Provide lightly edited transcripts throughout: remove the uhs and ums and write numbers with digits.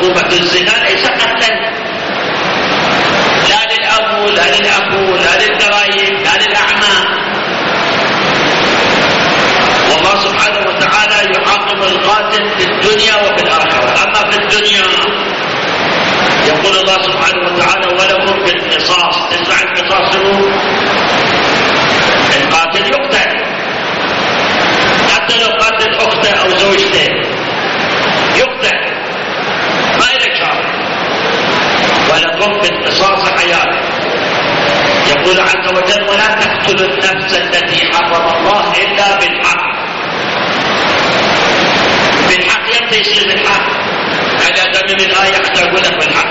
عقوبة الزنا ليس قتلا، لا للأب لا للأخو لا للقرايب لا للأعمام. والله سبحانه وتعالى يعاقب القاتل في الدنيا وفي الآخرة. أما في الدنيا يقول الله سبحانه وتعالى ولكم في القصاص. تسمع القصاص شنو؟ القاتل يقتل حتى لو قاتل أخته أو زوجته يقتل، ما إلك شر. ولكم في القصاص حياة. يقول عز وجل ولا تقتلوا النفس التي حرم الله إلا بالحق. بالحق يمتى يصير بالحق؟ هذا تمام الآية حتى أقول لك بالحق.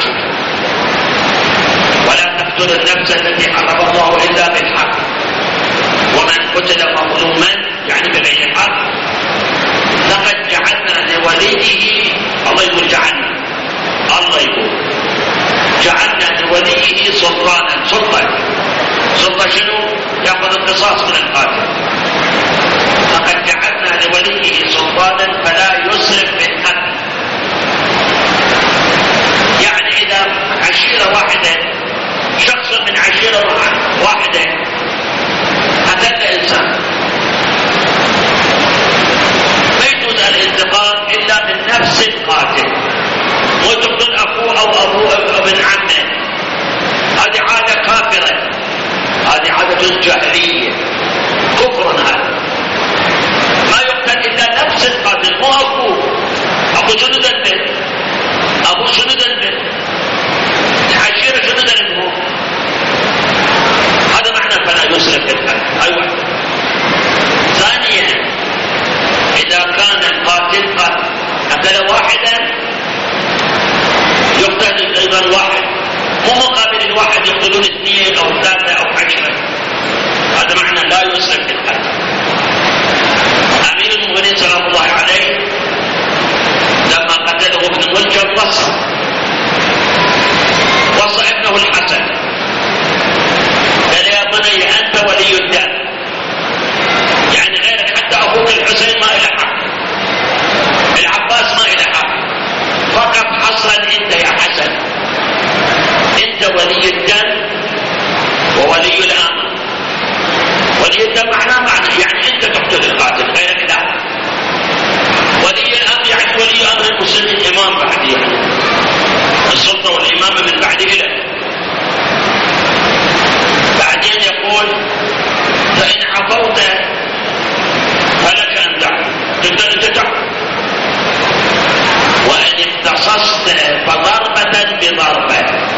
ولا تقتلوا النفس التي حرم الله إلا بالحق ومن قتل مظلوما يعني بغير حق لقد جعلنا لوليه، الله يقول جعلنا، الله يقول جعلنا لوليه سلطانا. سلطة شنو؟ يأخذ القصاص من القاتل. لقد جعلنا لوليه سلطانا فلا يسرف في القتل. يعني إذا عشيرة واحدة، شخص من عشيرة واحدة قتل إنسان، ما يجوز الانتقام إلا من نفس القاتل. مو تقتل أخوه أو أبوه أو ابن عمه، هذه عادة كافرة، هذه عادة جاهلية، كفر. هذا ما يقتل إلا نفس القاتل، مو أخوه. أخو شنو ذنبه؟ أبوه شنو ذنبه؟ العشيرة شنو ذنبه؟ هذا معنى فلا يسرف في القتل. أيوة. ثانيا إذا كان القاتل قتل واحدا يقتل أيضا واحد، مو مقابل الواحد يقتلون 2 أو 3 أو 10. هذا معنى لا يسرف في القتل. أمير المؤمنين سلام الله عليه لما قتله ابن ملجم وصى ابنه الحسن، قال يا بني أنت ولي الدم، يعني غيرك حتى أخوك الحسين ما إله حق، العباس ما إله حق، فقط حصلا أنت يا حسن، أنت ولي الدم وولي الأمر. ولي الدم معناه يعني أنت تقتل القاتل، غيرك لا. ولي الأمر يعني ولي أمر المسلمين، إمام بعد، يعني السلطة والإمامة من بعد إله. بعدين يقول فإن عفوت فلك أن تقدر تدع، وإن اختصصت فضربة بضربة.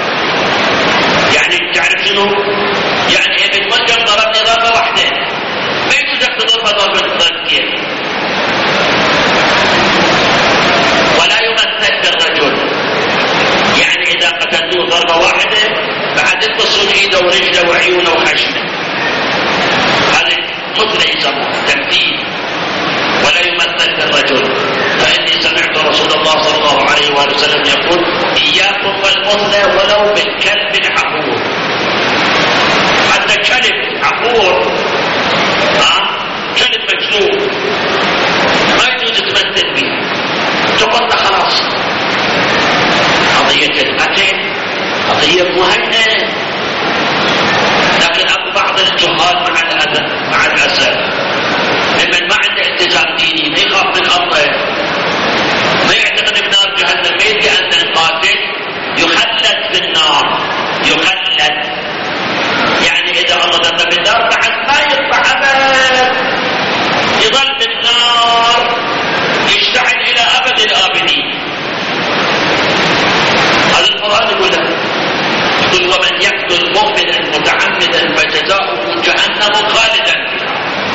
يعني تعرف شنو؟ يعني ابن ملجم ضربني ضربة واحدة، ما يجوزك تضربه ضربتين. ولا يمثل بالرجل، يعني إذا قتلوه ضربة واحدة بعد يقصون إيده ورجله وعيونه وخشمه، هذا مثل يسموه تمثيل. ولا يمثل بالرجل، فإني سمعت رسول الله صلى الله عليه وآله وسلم يقول إياكم والمثلى ولو بالكلب العقور. حتى كلب عقور، كلب مجنون ما يجوز تمثل به، تقول خلاص. قضية القتل قضية مهمة، لكن بعض الجهال مع الأسف لمن ما عنده التزام ديني، ما يخاف من الله، ما يعتقد بنار جهنم، ما يدري أن القاتل يخلد في النار، يخلد يعني إذا الله ذهب بالنار بعد ما يطلع أبد، يظل بالنار يشتعل إلى أبد الآبدين. هذا القرآن يقول لك، يقول ومن يقتل مؤمنا متعمدا فجزاؤه جهنم خالدا فيها.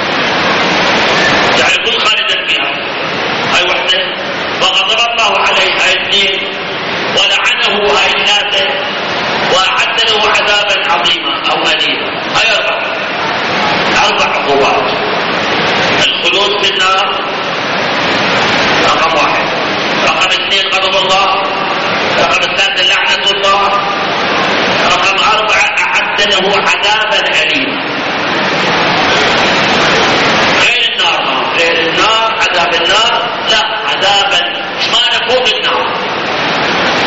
تعرفون خالدا فيها؟ هاي وحده. وغضب الله عليه هاي 2، ولعنه هاي 3، وأعد له عذابا عظيما أو أليما. هاي 4 عقوبات. الخلود في النار رقم 1، رقم 2 غضب الله، رقم 3 لعنة الله، رقم 4 أعد له عذابا أليما. غير النار، غير النار عذاب النار، لا عذابا ما نفوق النار.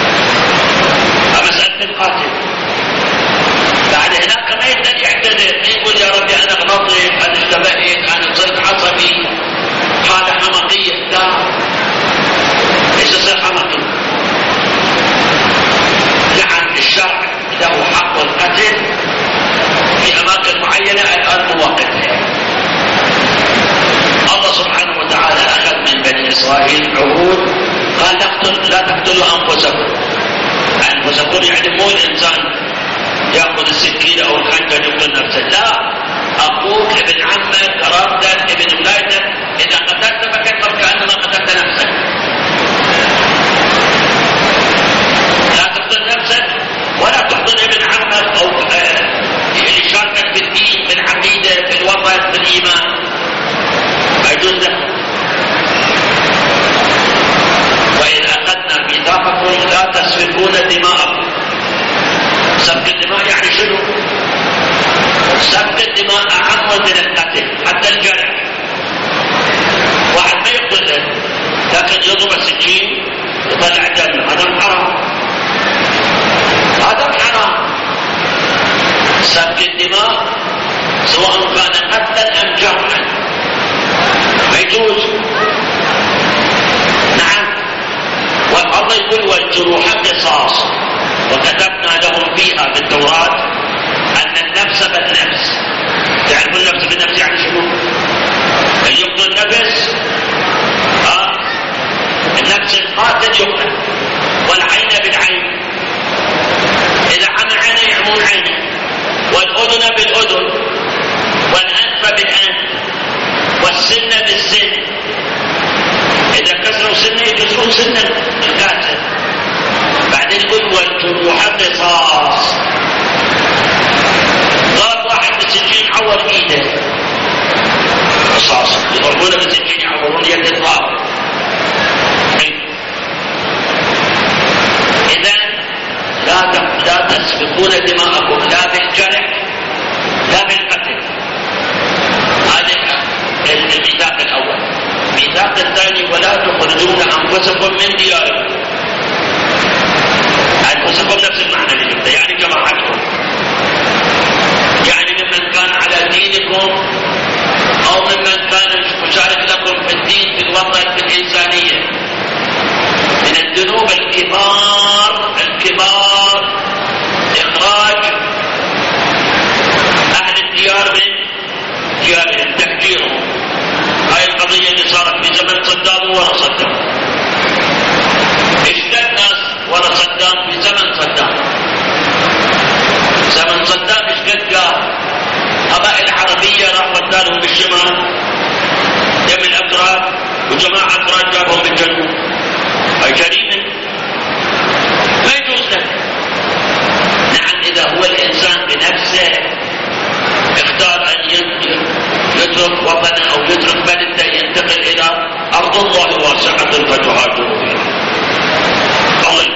لا تقتلوا أنفسكم يعني مو الإنسان يأخذ السكين أو الخنجر يقتل نفسه، لا، أخوك ابن عمك قرابتك ابن ولايتك إذا قتلت فكفر كأنما قتلت نفسك. لا تقتل نفسك ولا تقتل ابن عمك أو يشاركك في الدين، في العقيدة، في الوطن، في الإيمان، ما يجوز له. وإذ أخذنا ميثاقكم لا تسفكون دماءكم. سفك الدماء يعني شنو؟ سفك الدماء أعم من القتل، حتى الجرح. واحد ما يقتل لكن يضرب السكين يطلع دم، هذا حرام، هذا حرام. سفك الدماء سواء كان قتلا أم جرحا ما يجوز. نعم. والله يقول والجروح قصاص، وكتبنا لهم فيها في التوراة أن النفس بالنفس. تعرف النفس بالنفس يعني شنو؟ اللي يقتل النفس النفس القاتل يقتل، والعين بالعين، إذا عمى عينه يعمون عينه، والأذن بالأذن، والأنف بالأنف، والسن بالسن، إذا كسروا سنة يكسرون سنة القاتل. بعدين يقول والجروح قصاص. ضرب واحد بالسكين عور ايده قصاص، يضربونه بالسكين يعورون يد الضارب. إذا لا تسفكون دماءكم لا بالجرح لا بالقتل. هذا الميثاق الأول. الميثاق الثاني ولا تخرجون أنفسكم من دياركم. أنفسكم نفس المعنى اللي جبته، يعني جماعتكم، يعني ممن كان على دينكم أو ممن كان مشارك لكم في الدين، في الوطن، في الإنسانية. من الذنوب الكبار إخراج أهل الديار من ديارهم، تهجيرهم. هاي القضية اللي صارت في زمن صدام ورا صدام. اشتد ناس ورا صدام في زمن صدام. زمن صدام اشتد قبائل عربية راح ودالهم بالشمال يم الأكراد، وجماعة أكراد جابهم بالجنوب. هاي جريمة ما يجوز له. نعم، إذا هو الإنسان بنفسه اختار أن يترك وطنه أو يترك بلده ينتقل إلى أرض الله واسعة فتهاجروا فيها. الله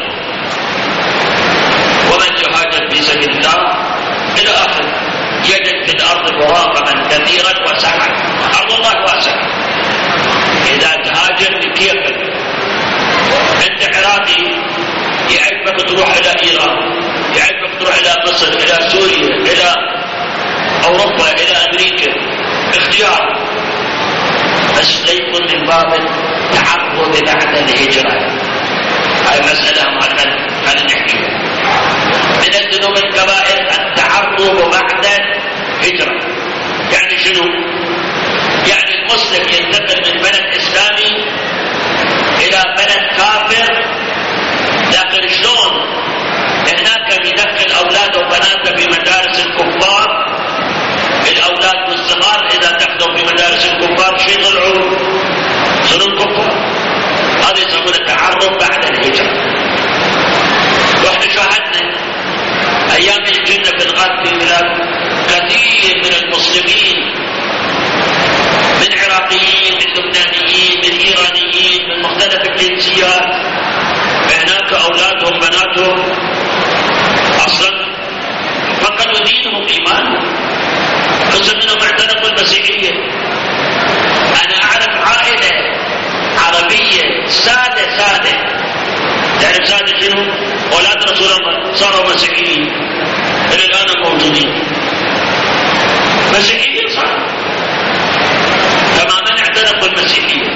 ومن يهاجر في سبيل الله إلى آخر يجد في الأرض مراغما كثيرا وسعة. أرض الله واسعة. إذا تهاجر بكيفك، أنت عراقي يعجبك تروح إلى إيران، يعجبك تروح إلى مصر، إلى سوريا، إلى أوروبا، إلى أمريكا، اختيار، بس لا يكون من باب التعرض بعد الهجرة. هاي مسألة ما خلينا نحكيها. من الذنوب الكبائر التعرض بعد الهجرة. يعني شنو؟ يعني المسلم ينتقل من بلد إسلامي إلى بلد كافر، لكن شلون؟ هناك يدخل أولاده وبناته في مدارس الكفار. الأولاد والصغار إذا دخلوا في مدارس الكفار شيء طلعوا صاروا الكفار. هذا يسمونه التعرض بعد الهجرة. واحنا شاهدنا أيام الجنة في الغرب في بلاد كثير من المسلمين، من عراقيين، من لبنانيين، من إيرانيين، من مختلف الجنسيات، هناك أولادهم بناتهم أصلا فقدوا دينهم إيمانهم، قسم منهم اعتنقوا المسيحية. أنا أعرف عائلة عربية سادة تعرف سادة شنو؟ أولاد رسول الله صاروا مسيحيين إلى الآن موجودين، مسيحيين صاروا تماما اعتنقوا المسيحية.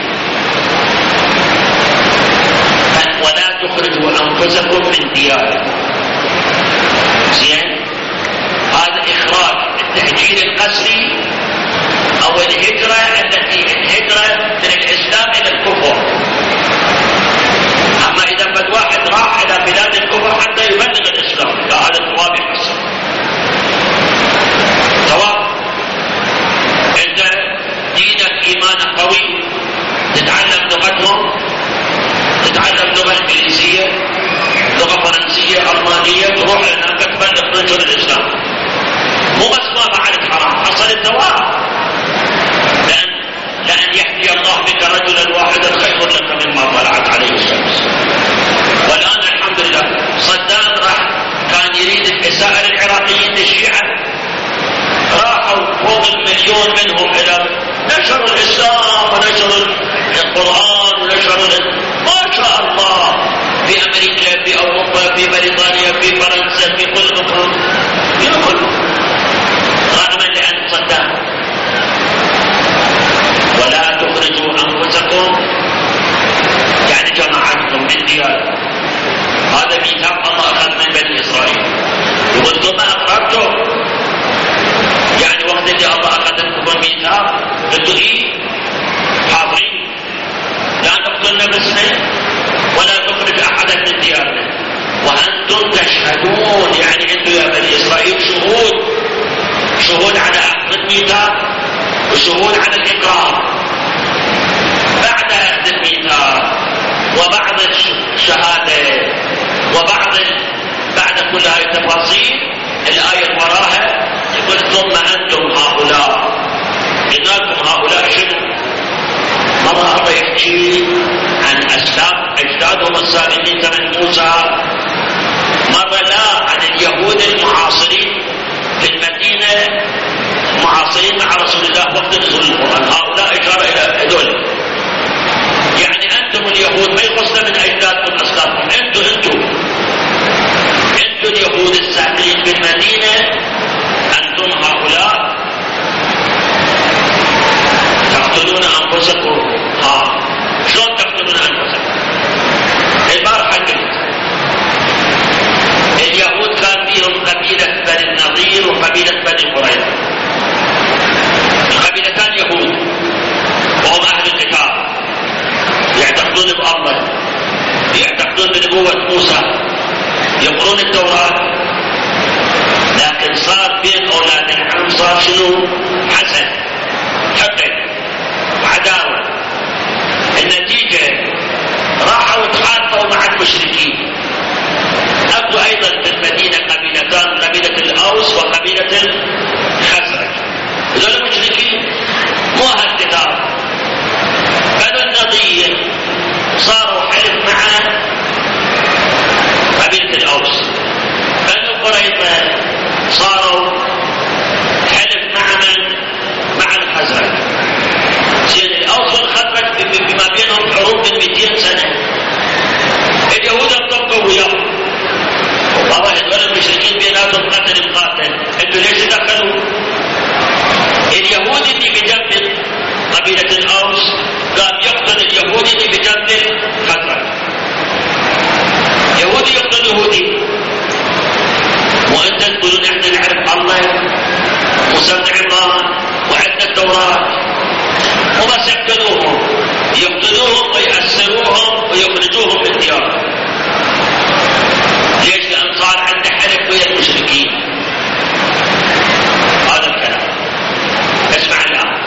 ولا تخرجوا أنفسكم من دياركم. زين؟ هذا إخراج التهجير القسري أو الهجرة التي الهجرة من الإسلام إلى الكفر. أما إذا يتركهم؟ يأكلهم رغما لأن صدام. ولا تخرجوا أنفسكم يعني جماعتكم من ديار. هذا ميثاق الله أخذ من بني إسرائيل. يقول ثم أقررتم يعني وقت اللي الله أخذ منكم الميثاق قلتوا إيه حاضرين لا نقتل نفسنا ولا تخرج أحدا من ديارنا وأنتم تشهدون. يعني أنتم يا بني إسرائيل شهود على أخذ الميثاق وشهود على الإقرار. بعد أخذ الميثاق وبعد الشهادة بعد كل هذه التفاصيل الآية وراها يقول ثم أنتم هؤلاء. إنكم هؤلاء شنو؟ مرة يحكي عن أجدادهم السابقين زمن موسى، مرة لا عن اليهود المعاصرين في المدينة معاصرين مع رسول الله وقت نزول القرآن. هؤلاء إشارة إلى هذول. يعني أنتم اليهود ما يخصنا من أجدادكم أسلافكم. أنتم اليهود الساكنين في المدينة أنتم هؤلاء تقتلون أنفسكم. شلون تقتلون أنفسكم؟ البارحة قلت اليهود كان فيهم قبيلة بني النضير وقبيلة بني قريظة. القبيلتان يهود وهم أهل الكتاب يعتقدون بالله، يعتقدون بنبوة موسى، يقرون التوراة. لكن صار بين أولاد العم صار شنو؟ حسد، حقد وعداوة. النتيجة راحوا تحالفوا مع المشركين. أبدوا أيضا في المدينة قبيلتان، قبيلة الأوس وقبيلة الخزرج. هذول المشركين مو أهل الكتاب. بنو النضير صاروا حلف مع قبيلة الأوس. بنو قريظة صاروا حلف مع من؟ مع الخزرج. زين الأوس والخزرج بما بينهم حروب من 200 سنة. اليهود ابتقوا وياهم. والله هذول المشركين بيناتهم قتل مقاتل. انتوا ليش دخلوا؟ اليهودي اللي بجنب قبيلة الأوس قام يقتل اليهودي اللي بجنب الخزرج. يهودي يقتل يهودي. وانت تقولون احنا نعرف الله وسمع عمران وعندنا التوراة. وبس يقتلوهم ويأسروهم ويخرجوهم من ديارهم. ليش؟ لأن صار عنده حلف ويا المشركين. هذا الكلام. اسمع الآن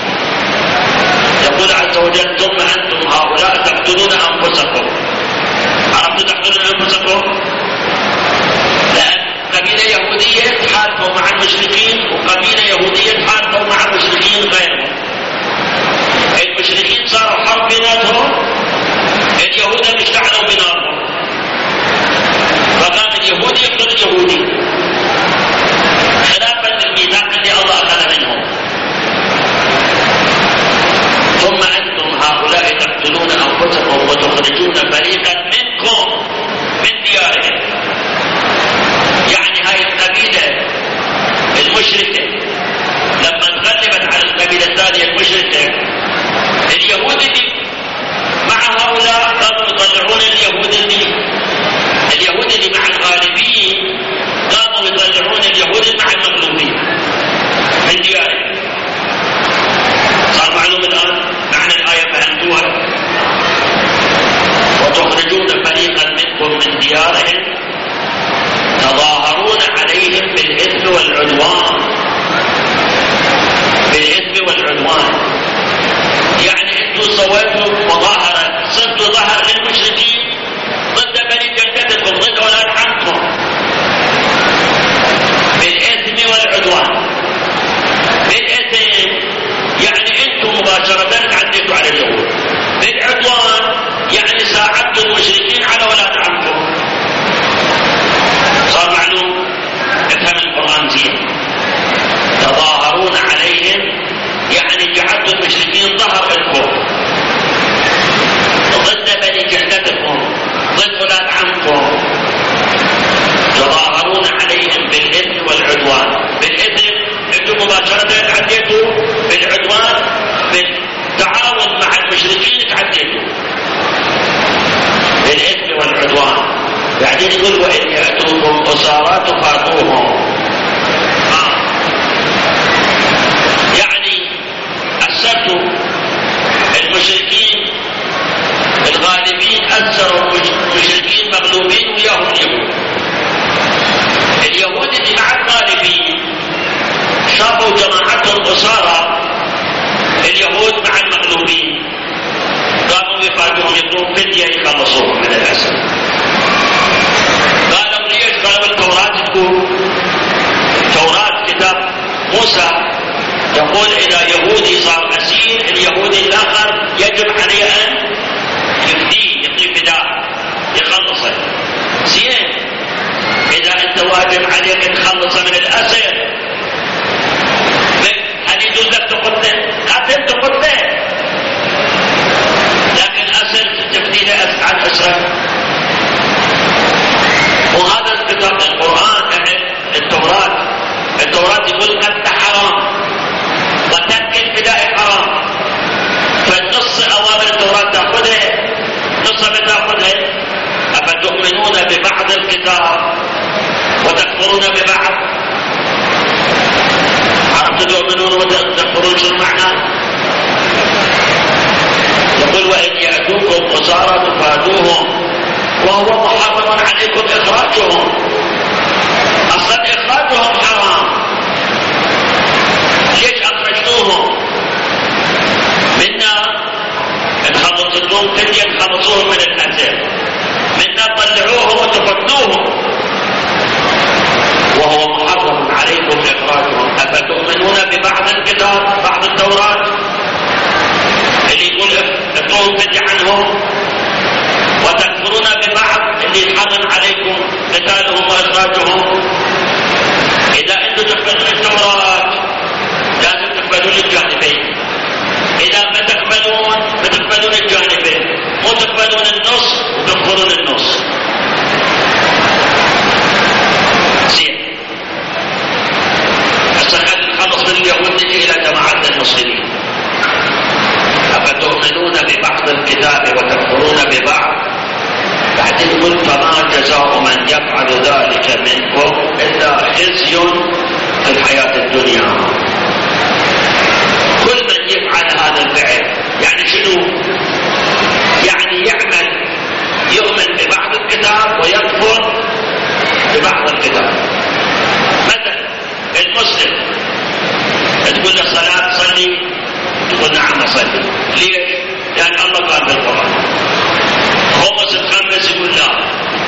يقول عز وجل ثم أنتم هؤلاء تقتلون أنفسكم. عرفتوا تقتلون أنفسكم؟ لأن قبيلة يهودية تحالفوا مع المشركين وقبيلة يهودية تحالفوا مع المشركين غيرهم. المشركين صاروا حرب بيناتهم. اليهود اشتعلوا بنار بعدين يقول وإن يأتوكم أسارى تفادوهم. يعني أسرتوا المشركين الغالبين، أسروا المشركين مغلوبين وياهم اليهود اللي مع الغالبين شافوا جماعتهم أسارى اليهود مع المغلوبين، قاموا يفادوهم يطلبون فدية يخلصوهم من الأسر. قالوا ليش؟ قالوا التوراة تقول، التوراة كتاب موسى يقول إذا يهودي صار أسير اليهودي الآخر يجب عليه أن يفديه، يعطيه فداء يخلصه. زين، إذا أنت واجب عليك تخلصه من الأسر، هل يجوز لك تقتله؟ قتل تقتله، لكن أسر تفديه عن أسره. وهذا الكتاب القرآن التوراة يقول قتل حرام وترك الفداء حرام، فالنص أوامر التوراة تأخذها، نص بتأخذها. أفتؤمنون ببعض الكتاب وتكفرون ببعض؟ عرفت تؤمنون وتكفرون شو معناه؟ يقول وإن يأتوكم أسارى تفادوهم وهو محرم عليكم إخراجهم. أصلا إخراجهم حرام، ليش أخرجتوهم؟ منا تخلصوهم فدية تخلصوهم من الأسر، منا طلعوهم وتفدوهم وهو محرم عليكم إخراجهم. أفتؤمنون ببعض الكتاب، بعض التوراة اللي يقول اطلعوا فدية عنهم، وتكفرون ببعض اللي يحرم عليكم قتالهم وإخراجهم. إذا أنتم تقبلون التوراة لازم تقبلون الجانبين، إذا ما تقبلون الجانبين، مو تقبلون النص وتكفرون النص. زين، هسه نخلص من اليهود نجي إلى جماعة المسلمين. أفتؤمنون ببعض الكتاب وتكفرون ببعض؟ بعدين يقول فما جزاء من يفعل ذلك منكم إلا خزي في الحياة الدنيا. كل من يفعل هذا الفعل يعني شنو؟ يعني يؤمن ببعض الكتاب ويكفر ببعض الكتاب. مثلا المسلم تقول له صلاة صلي، تقول نعم أصلي. ليش؟ لأن الله قال بالقرآن. خمس الخمس يقول لا.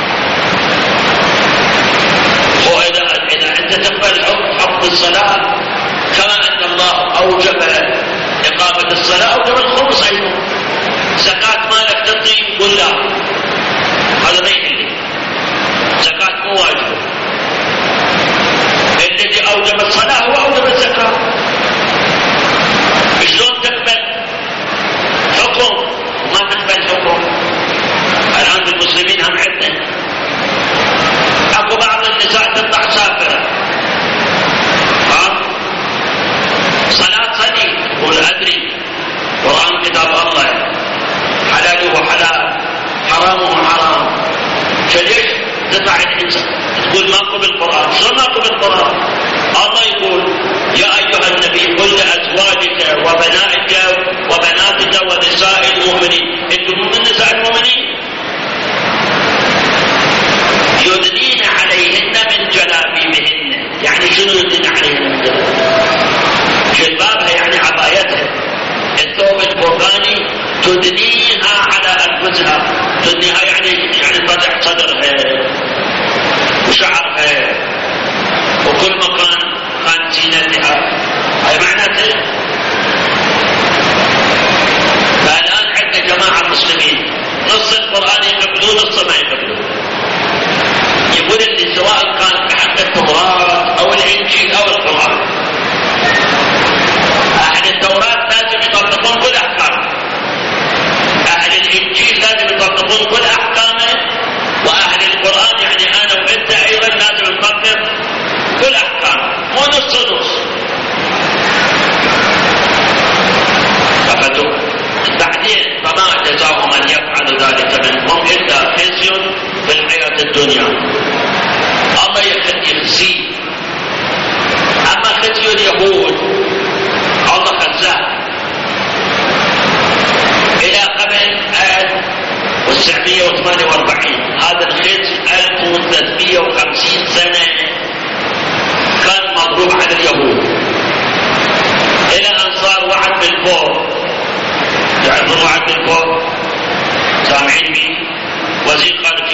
إذا أنت تقبل حكم الصلاة كما أن الله أوجب إقامة الصلاة أوجب الخمس أيضا. زكاة مالك تعطي يقول لا، هذا ما يحل، زكاة مو واجبة. الذي أوجب الصلاة هو أوجب الزكاة. شلون تقبل حكم وما تقبل حكم؟ الآن المسلمين هم عندنا أكو بعض النساء تطلع سافرة، صلاة صلي قول أدري قرآن كتاب الله حلاله حلال حرامه حرام. فليش تطلع الإنسان تقول ماكو بالقرآن؟ شو ماكو بالقرآن؟ الله يقول يا أيها النبي قل لأزواجك وبناتك ونساء المؤمنين. أنتم من نساء المؤمنين يدنين عليهن من جلابيبهن. يعني شنو يدنين عليهن من جلبابها؟ يعني عبايتها، الثوب القرآني تدنيها على أنفسها. تدنيها يعني تضع صدرها وشعرها وكل مكان كان زينتها، هاي معناتها. فالآن عندنا جماعة مسلمين نص القرآن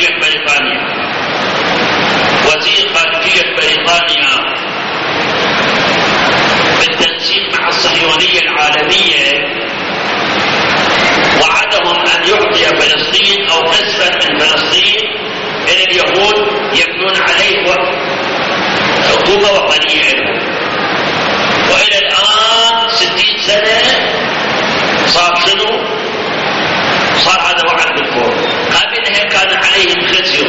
خارجية بريطانيا، وزير خارجية بريطانيا بالتنسيق مع الصهيونية العالمية وعدهم أن يعطي فلسطين أو قسما من فلسطين إلى اليهود يبنون عليه حكومة وطنية لهم. وإلى الآن 60 سنة صار شنو؟ صار هذا وعد بالفور. قبلها كان عليهم خزي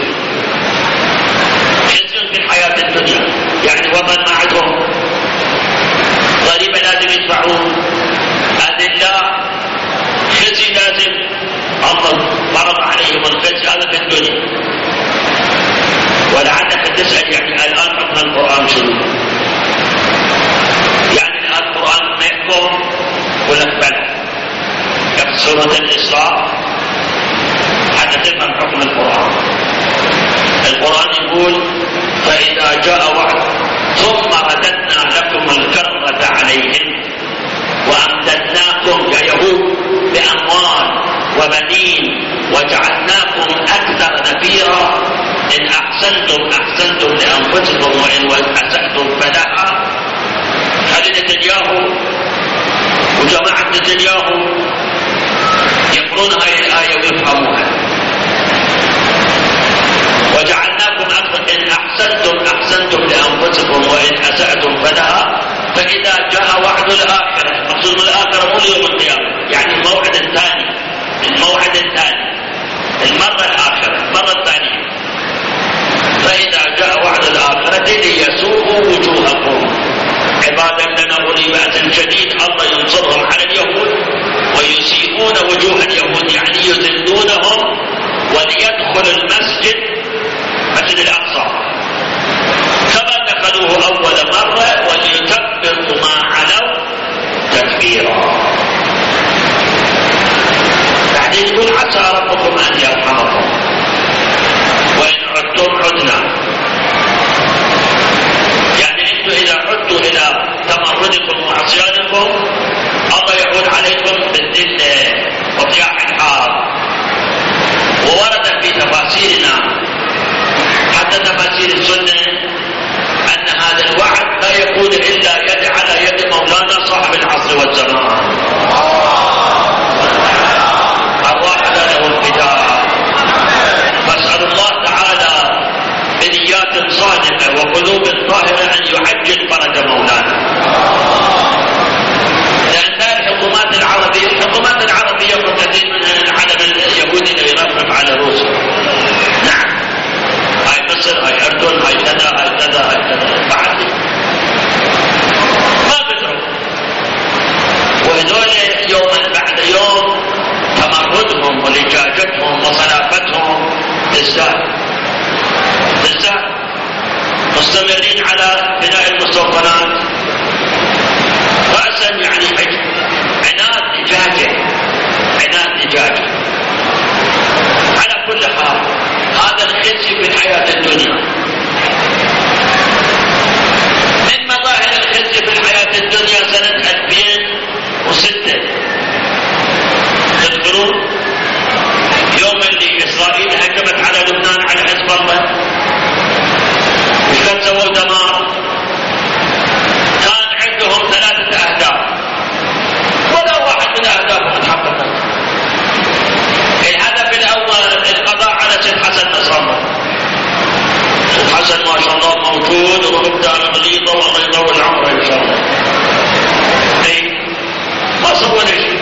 في الحياة الدنيا، يعني وطن ما عندهم ضريبة لازم يدفعون، أذلاء، خزي لازم، الله فرض عليهم الخزي هذا في الدنيا. ولعلك تسأل يعني الآن حكم القرآن شنو؟ يعني الآن القرآن ما يحكم ولا بلى؟ في سورة الإسراء حتى تفهم حكم القرآن. القرآن يقول فإذا جاء وعد ثم رددنا لكم الكرة عليهم وأمددناكم يا يهود بأموال وبنين وجعلناكم أكثر نفيرا إن أحسنتم أحسنتم لأنفسكم وإن أسأتم فلها. هذا نتنياهو وجماعة نتنياهو يقرون هذه الآية ويفهموها. وجعلناكم أكثر إن أحسنتم أحسنتم لأنفسكم وإن أسأتم فلها. فإذا جاء وعد الآخرة، مقصود الآخرة مو يوم القيامة، يعني الموعد الثاني، الموعد الثاني، المرة الآخرة، المرة الثانية. فإذا جاء وعد الآخرة ليسوءوا وجوهكم عبادا لنا أولي بأس شديد، الله ينصرهم على اليهود ويسيئون وجوه اليهود، يعني يذلونهم وليدخل المسجد الأقصى كما دخلوه أول مرة وليكبروا ما علوا تكبيرا. بعدين يقول عسى ربكم أن يرحمكم وإن عدتم عدنا. يعني أنتم إذا عدتوا إلى تمردكم وعصيانكم الله يعود عليكم بالذلة وضياع الحال. وورد في تفاسيرنا حتى تفاسير السنة أن هذا الوعد لا يكون إلا يد على يد مولانا صاحب العصر والزمان. أرواحنا له الفداء. فاسأل الله تعالى بنيات صادقة وقلوب طاهرة أن يعجل فرج مولانا. لأن الحكومات العربية وكثير من العالم اليهودي يرفق على روسيا. نعم، هاي مصر، هاي أردن، هاي كذا، هاي كذا، هاي كذا، بعد ما بدروا. وهذول يوما بعد يوم تمردهم ولجاجتهم وصلافتهم تزداد مستمرين على بناء المستوطنات رأسا، يعني عناد دجاجة. على كل حال هذا الخزي في الحياة الدنيا. من مظاهر الخزي في الحياة الدنيا سنة 2006 تذكرون يوم اللي إسرائيل هجمت على لبنان على حزب الله، وش كان سووا دمار؟ كان عندهم 3 أهداف ولا واحد من أهدافهم تحققت. الهدف الأول القضاء على سيد حسن نصر الله. سيد حسن ما شاء الله موجود ومبدأ غليظة والله يطول عمره إن شاء الله. ما سوى شيء.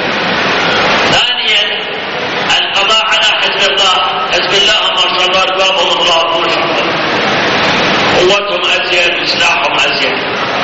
ثانيا القضاء على حزب الله. حزب الله ما شاء الله أربابهم الله ما شاء الله، قوتهم أزيد، سلاحهم أزيد.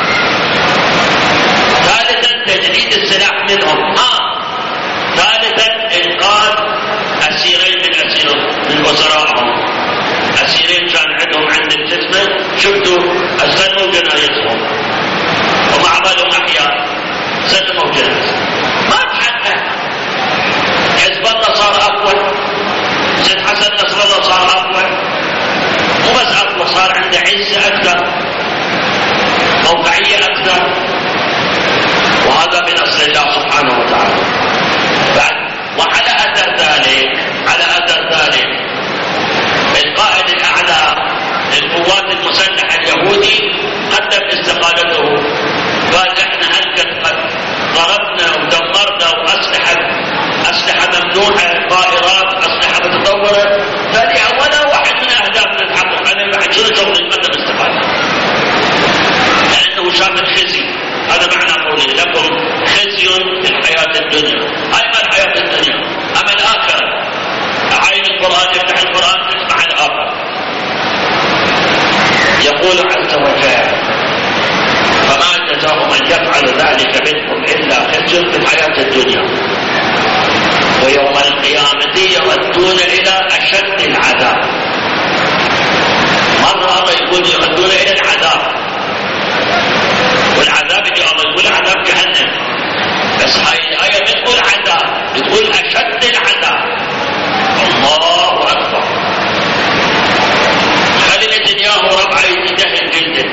ثالثا تجديد السلاح منهم. ثالثا إنقاذ أسيرين من وزرائهم. أسيرين كان عندهم عند الجسم، شفتوا سلموا جنايتهم ومع بالهم أحياء سلموا جنايتهم. ما تحقق. حزب الله صار أقوى، سيد حسن نصر الله صار أقوى، مو بس أقوى، صار عنده عزة أكثر، موقعية أكثر، وهذا بنصر الله سبحانه وتعالى. بعد وعلى أثر ذلك اليهودي قدم استقالته، قال احنا هلكت قد ضربنا ودمرنا واسلحه ممنوعه، طائرات، اسلحه متطوره، فليها ولا واحد من اهدافنا نحقق عليه، بعد شنو شغل نقدم استقاله؟ لانه شاف الخزي. هذا معنى قوله لكم خزي في الحياه الدنيا. هاي ما الحياه الدنيا، اما الاخره. عين القران، افتح القران تسمع الاخره. يقول عز وجل: فما جزاء من يفعل ذلك منكم الا خزي في الحياه الدنيا ويوم القيامه يردون الى اشد العذاب. مره الله يقول يردون الى العذاب، والعذاب اللي الله يقول عذاب جهنم، بس هاي الايه بتقول عذاب، بتقول اشد العذاب. الله اكبر. خلي نتنياهو ربعه يدهن جلده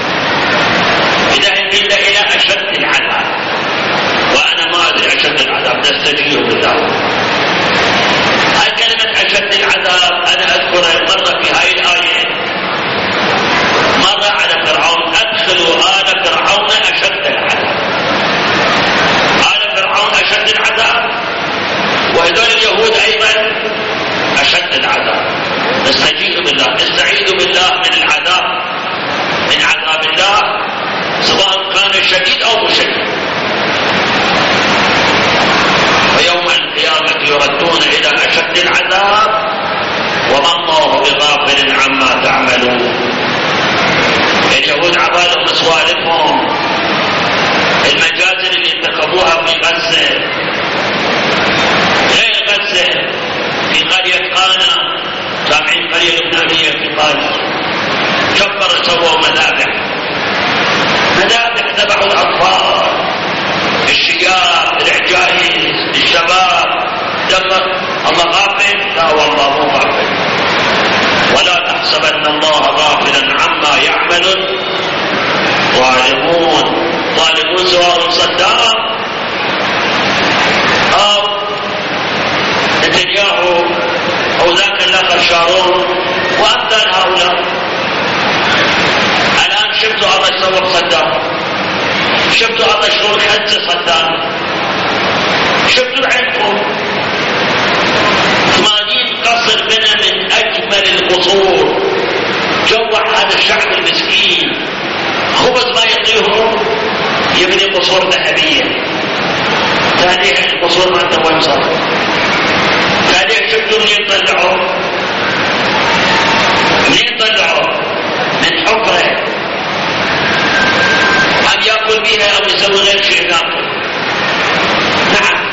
الى اشد العذاب، وانا ما ادري اشد العذاب، نستجيب بالله. هاي كلمه اشد العذاب انا اذكرها مره في هاي الايه، مره على فرعون: ادخلوا آل فرعون اشد العذاب. آل فرعون اشد العذاب، وهذول اليهود ايضا اشد العذاب. نستجيب بالله، نستعيذ بالله من العذاب، من عذاب الله سواء كان شديد او مشدد. ويوم القيامه يردون الى اشد العذاب وما الله بغافل عما تعملون. اليهود عبالهم سوالفهم، المجازر اللي اتخذوها في غزه، غير غزه، في قريه قانا، سامعين قريه لبنانيه في قانا، كبروا سووا مذابح ذبحوا الاطفال، الشياب، العجائز، الشباب، دمر. الله غافل؟ لا والله مو غافل. ولا تحسبن الله غافلا عما يعمل ظالمون سواء صدام او نتنياهو او ذاك الاخر شارون وامثال هؤلاء. الان شفتوا الله يسوق صدام، شفتوا الله شلون خز صدام، شفتوا عندكم 80 قصر بنا من اجمل القصور، جوع هذا الشعب المسكين، خبز ما يطيهم يبني قصور ذهبيه. تاريخ القصور ما انت وين صار؟ تاريخ شفتوا منين طلعوا؟ من حفره، أم يأكل بها أو يسوي غير شيء ناكل. نعم،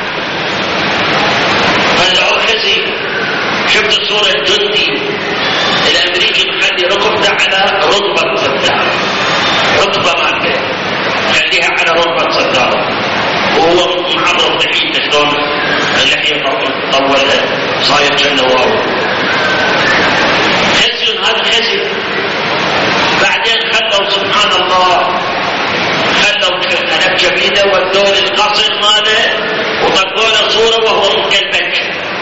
طلعوا خزي. شفت صورة جندي الأمريكي مخلي ركبته على ركبة صدام، ركبة مالته خليها على ركبة صدام، وهو معرض لحيته شلون اللحية طولها صاير كأنه واو. خزي، هذا خزي. بعدين خلوا سبحان الله، خلوا كنب جميلة ودول القصر ماله وطقوا له صورة وهو مكلبج.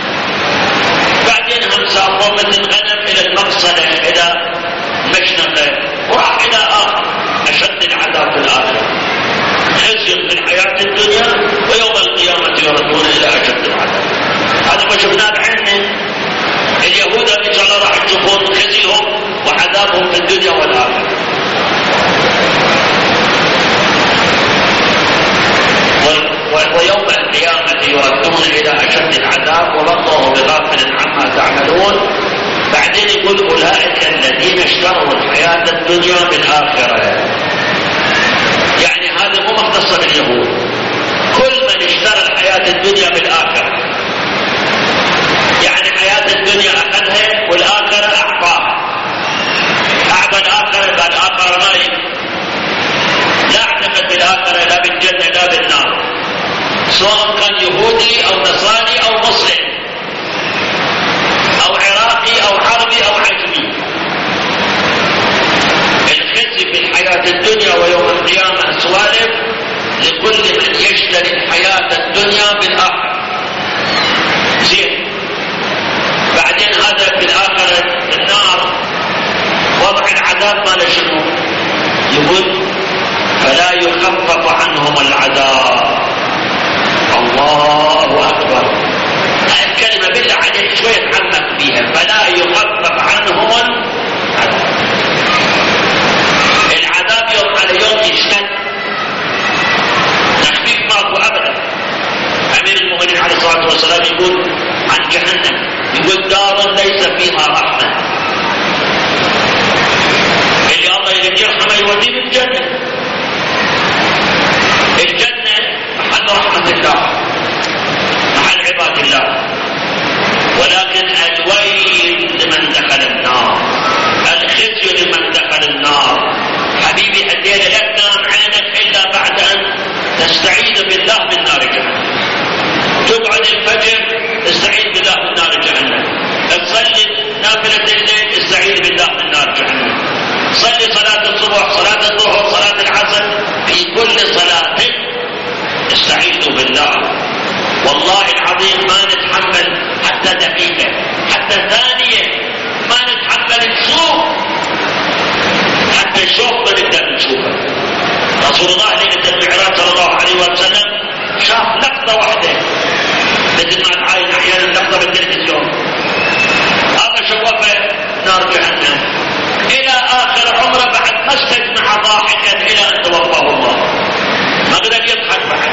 بعدين هم سافروا مثل الغنم إلى المقصلة، إلى المشنقة، وراح إلى آخر أشد العذاب في الآخرة. خزي في الحياة الدنيا ويوم القيامة يردون إلى أشد العذاب. هذا ما شفناه بعيننا. اليهود إن شاء الله راح تشوفون خزيهم وعذابهم في الدنيا والآخرة. ويوم القيامة يردون إلى أشد العذاب وما الله بغافل عما تعملون. بعدين يقول أولئك الذين اشتروا الحياة الدنيا بالآخرة. يعني هذا مو مختص باليهود، كل من اشترى الحياة الدنيا بالآخرة، يعني حياة الدنيا أخذها والآخرة أعطاها. أعطى الآخرة، قال آخر مالي، لا اعتقد بالآخرة لا بالجنة لا بالنار، سواء كان يهودي أو نصراني أو مسلم أو عراقي أو عربي أو عجمي. الخزي في الحياة الدنيا ويوم القيامة سوالف لكل من يشتري الحياة الدنيا بالآخرة. زين، بعدين هذا في الآخرة النار وضع العذاب ماله شنو؟ يعني شوية عمك فيها فلا يخفف عنهم العذاب يوم على يوم يشتد، تخفيف ماكو أبدا. أمير المؤمنين عليه الصلاة والسلام يقول عن جهنم، يقول دار ليس فيها رحمة، اللي الله يريد يرحمه يوديه الجنة. الجنة محل رحمة الله، محل عباد الله، ولكن الويل لمن دخل النار، الخزي لمن دخل النار. حبيبي الليلة لا تنام عينك إلا بعد أن تستعيذ بالله من نار جهنم. تقعد الفجر استعيذ بالله من نار جهنم، تصلي نافلة الليل استعيذ بالله من نار جهنم، صلي صلاة الصبح صلاة الظهر صلاة العصر، في كل صلاة استعيذوا بالله. والله العظيم ما نتحمل حتى دقيقة حتى ثانية، ما نتحمل نشوف حتى الشوف ما نقدر نشوفه. رسول الله ليلة المعراج صلى الله عليه وسلم شاف لقطة واحدة مثل ما تعاين أحيانا لقطة بالتلفزيون، هذا شوفه نار جهنم إلى آخر عمره بعد ما استجمع ضاحكا إلى أن توفاه الله، ما قدر يضحك بعد.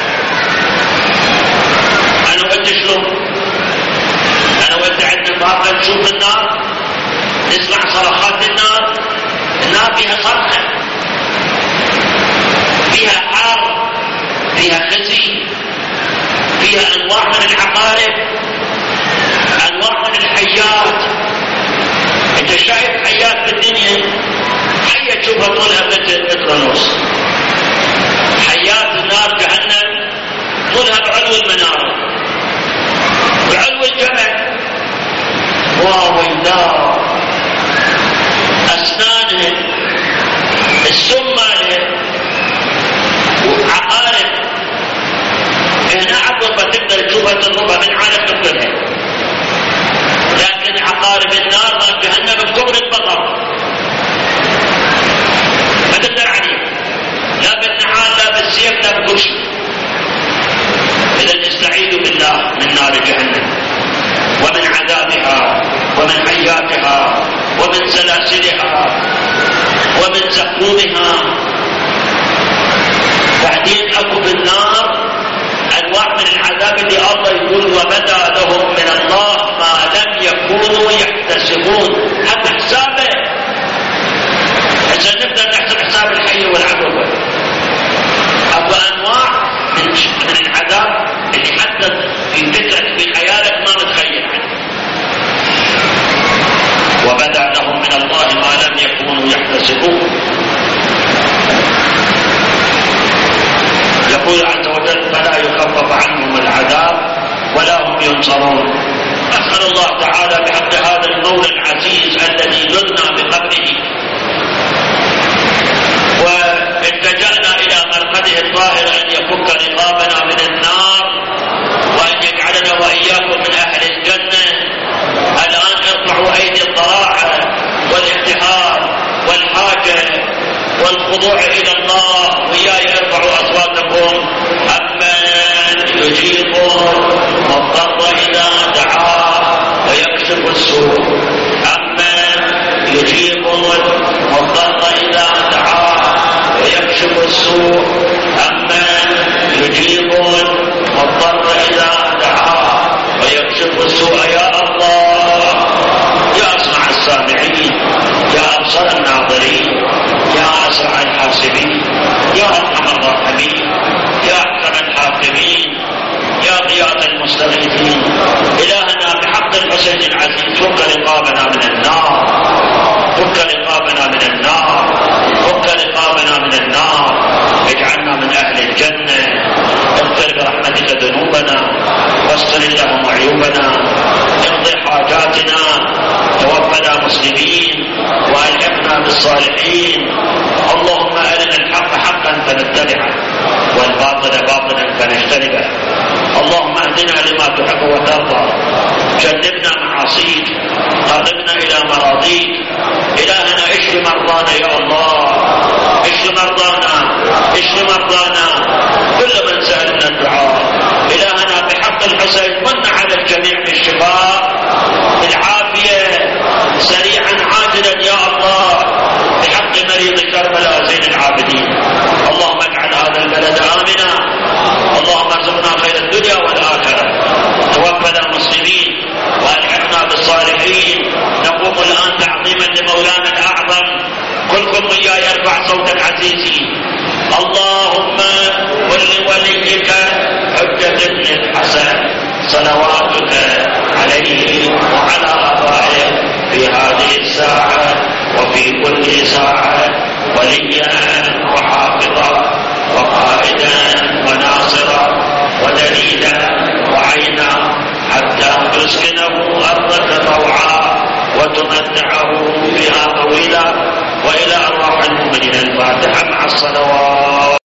أنا وأنت شلون؟ أنا وأنت عندنا طاقة نشوف النار، نسمع صرخات النار. النار فيها صرخة، فيها حار، فيها خزي، فيها أنواع من العقارب، أنواع من الحيات. أنت شايف حيات في الدنيا، حية تشوفها طولها متر ونص، حيات النار جهنم طولها بعلو المنارة، بعلو الجبل. وويلاه أسنانهم، السم مالهم، عقارب. هنا عقب ما تقدر تشوفها تضربها من عالم تقتلها، لكن عقارب النار مال جهنم بكبر البطر ما تقدر عليه، لا بالنعال لا بالسيف لا بكل شيء. إذا استعيذوا بالله من نار جهنم ومن عذابها ومن حياتها ومن سلاسلها ومن زقومها. بعدين اكو بالنار انواع من العذاب اللي الله يقول وبدا لهم من الله ما لم يكونوا يحتسبون. حتى حسابه عشان نقدر نحسب حساب الحي والعدو. اكو انواع من العذاب اللي حتى في فكرك في خيالك ما متخيل عنه. وبدا لهم من الله ما لم يكونوا يحتسبون. يقول عز وجل فلا يخفف عنهم العذاب ولا هم ينصرون. أسأل الله تعالى بحق هذا المولى العزيز الذي لدنا بقبره والتجأنا إلى مرقده الطاهر أن يفك رقابنا من النار وأن يجعلنا وإياكم من أهل الجنة. الآن ارفعوا أيدي الضراعة والانتحار والحاجة والخضوع إلى الله وياي ارفعوا أصواتكم. أمن يجيب المضطر إذا دعاه ويكشف السوء. أمن يجيب المضطر إذا دعاه ويكشف السوء. أمن يجيب المضطر إذا دعاه ويكشف السوء. يا الله يا أسمع السامعين، يا أبصر الناظرين، يا أسرع الحاسبين، يا أرحم الراحمين، يا أحكم الحاكمين، يا غياث المستغيثين. إلهنا بحق الحسين العزيز فك رقابنا من النار، فك رقابنا من النار، فك رقابنا من النار. اجعلنا من أهل الجنة. اغفر برحمتك ذنوبنا واستر اللهم عيوبنا. اقضي حاجاتنا. توفنا مسلمين وألحقنا بالصالحين. اللهم أرنا الحق حقا فنتبعه والباطل باطلا فنجتنبه. اللهم اهدنا لما تحب وترضى، جنبنا معاصيك، قربنا إلى مراضيك. إلهنا اشف مرضانا يا الله، اشف مرضانا، اشف مرضانا. كل من سألنا الدعاء. إلهنا بحق الحسين من على الجميع بالشفاء صوتك عزيزي. اللهم قل لوليك حجة بن الحسن صلواتك عليه وعلى آبائه في هذه الساعة وفي كل ساعة وليا وحافظا وقائدا وناصرا ودليلا وعينا، حتى تسكنه أرضك طوعا وتمتعه